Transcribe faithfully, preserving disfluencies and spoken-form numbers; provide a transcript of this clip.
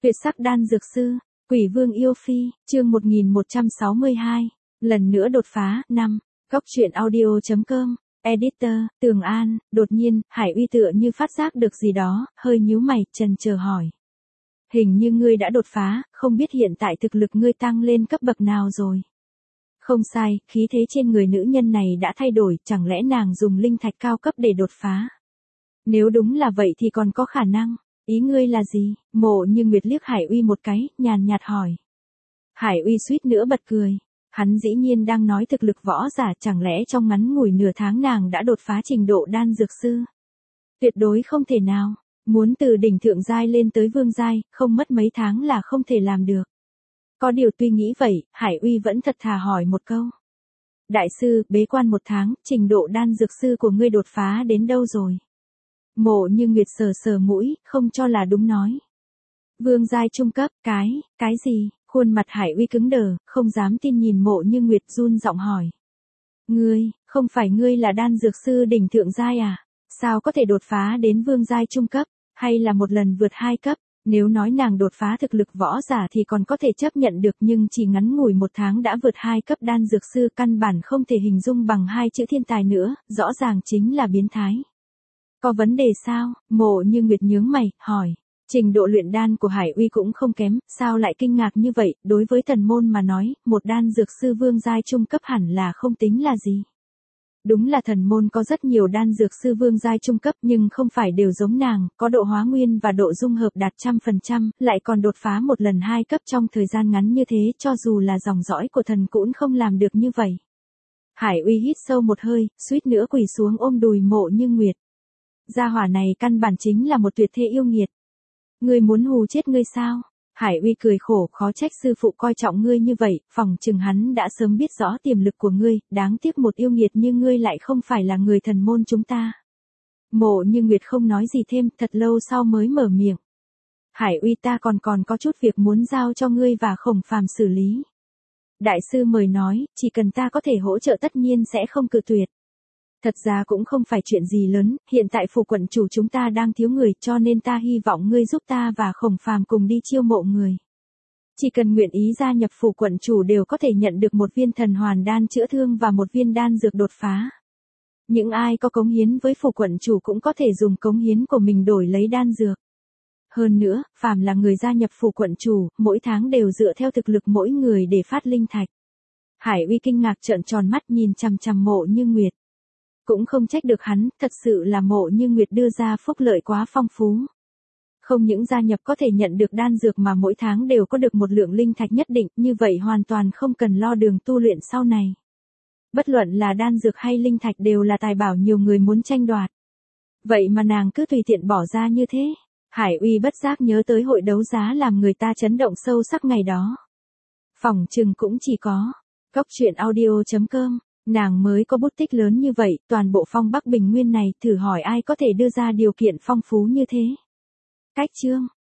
Tuyệt sắc đan dược sư, Quỷ Vương yêu phi, chương một nghìn một trăm sáu mươi hai, lần nữa đột phá, năm, Cóc truyện audio chấm com, editor, Tường An, đột nhiên, Hải Uy tựa như phát giác được gì đó, hơi nhíu mày, chần chờ hỏi. Hình như ngươi đã đột phá, không biết hiện tại thực lực ngươi tăng lên cấp bậc nào rồi. Không sai, khí thế trên người nữ nhân này đã thay đổi, chẳng lẽ nàng dùng linh thạch cao cấp để đột phá? Nếu đúng là vậy thì còn có khả năng. Ý ngươi là gì? Mộ Như Nguyệt liếc Hải Uy một cái, nhàn nhạt hỏi. Hải Uy suýt nữa bật cười. Hắn dĩ nhiên đang nói thực lực võ giả, chẳng lẽ trong ngắn ngủi nửa tháng nàng đã đột phá trình độ đan dược sư? Tuyệt đối không thể nào. Muốn từ đỉnh thượng giai lên tới vương giai, không mất mấy tháng là không thể làm được. Có điều tuy nghĩ vậy, Hải Uy vẫn thật thà hỏi một câu. Đại sư, bế quan một tháng, trình độ đan dược sư của ngươi đột phá đến đâu rồi? Mộ Như Nguyệt sờ sờ mũi, không cho là đúng nói. Vương giai trung cấp, cái, cái gì? Khuôn mặt Hải Uy cứng đờ, không dám tin nhìn Mộ Như Nguyệt, run giọng hỏi. Ngươi, không phải ngươi là đan dược sư đỉnh thượng giai à? Sao có thể đột phá đến vương giai trung cấp, hay là một lần vượt hai cấp? Nếu nói nàng đột phá thực lực võ giả thì còn có thể chấp nhận được, nhưng chỉ ngắn ngủi một tháng đã vượt hai cấp đan dược sư, căn bản không thể hình dung bằng hai chữ thiên tài nữa, rõ ràng chính là biến thái. Có vấn đề sao? Mộ Như Nguyệt nhướng mày, hỏi. Trình độ luyện đan của Hải Uy cũng không kém, sao lại kinh ngạc như vậy? Đối với thần môn mà nói, một đan dược sư vương giai trung cấp hẳn là không tính là gì. Đúng là thần môn có rất nhiều đan dược sư vương giai trung cấp, nhưng không phải đều giống nàng, có độ hóa nguyên và độ dung hợp đạt trăm phần trăm, lại còn đột phá một lần hai cấp trong thời gian ngắn như thế, cho dù là dòng dõi của thần cũng không làm được như vậy. Hải Uy hít sâu một hơi, suýt nữa quỳ xuống ôm đùi Mộ Như Nguyệt. Gia hỏa này căn bản chính là một tuyệt thế yêu nghiệt. Ngươi muốn hù chết ngươi sao? Hải Uy cười khổ, khó trách sư phụ coi trọng ngươi như vậy, phỏng chừng hắn đã sớm biết rõ tiềm lực của ngươi, đáng tiếc một yêu nghiệt như ngươi lại không phải là người thần môn chúng ta. Mộ Như Nguyệt không nói gì thêm, thật lâu sau mới mở miệng. Hải Uy, ta còn còn có chút việc muốn giao cho ngươi và Khổng Phàm xử lý. Đại sư mời nói, chỉ cần ta có thể hỗ trợ tất nhiên sẽ không cự tuyệt. Thật ra cũng không phải chuyện gì lớn, hiện tại phủ quận chủ chúng ta đang thiếu người, cho nên ta hy vọng ngươi giúp ta và Khổng Phàm cùng đi chiêu mộ người. Chỉ cần nguyện ý gia nhập phủ quận chủ đều có thể nhận được một viên thần hoàn đan chữa thương và một viên đan dược đột phá. Những ai có cống hiến với phủ quận chủ cũng có thể dùng cống hiến của mình đổi lấy đan dược. Hơn nữa, phàm là người gia nhập phủ quận chủ, mỗi tháng đều dựa theo thực lực mỗi người để phát linh thạch. Hải Uy kinh ngạc trợn tròn mắt nhìn chằm chằm Mộ Như Nguyệt. Cũng không trách được hắn, thật sự là Mộ Như Nguyệt đưa ra phúc lợi quá phong phú. Không những gia nhập có thể nhận được đan dược mà mỗi tháng đều có được một lượng linh thạch nhất định, như vậy hoàn toàn không cần lo đường tu luyện sau này. Bất luận là đan dược hay linh thạch đều là tài bảo nhiều người muốn tranh đoạt. Vậy mà nàng cứ tùy tiện bỏ ra như thế. Hải Uy bất giác nhớ tới hội đấu giá làm người ta chấn động sâu sắc ngày đó. Phỏng chừng cũng chỉ có Cóc truyện audio chấm com. Nàng mới có bút tích lớn như vậy, toàn bộ phong Bắc Bình Nguyên này, thử hỏi ai có thể đưa ra điều kiện phong phú như thế. Cách chương.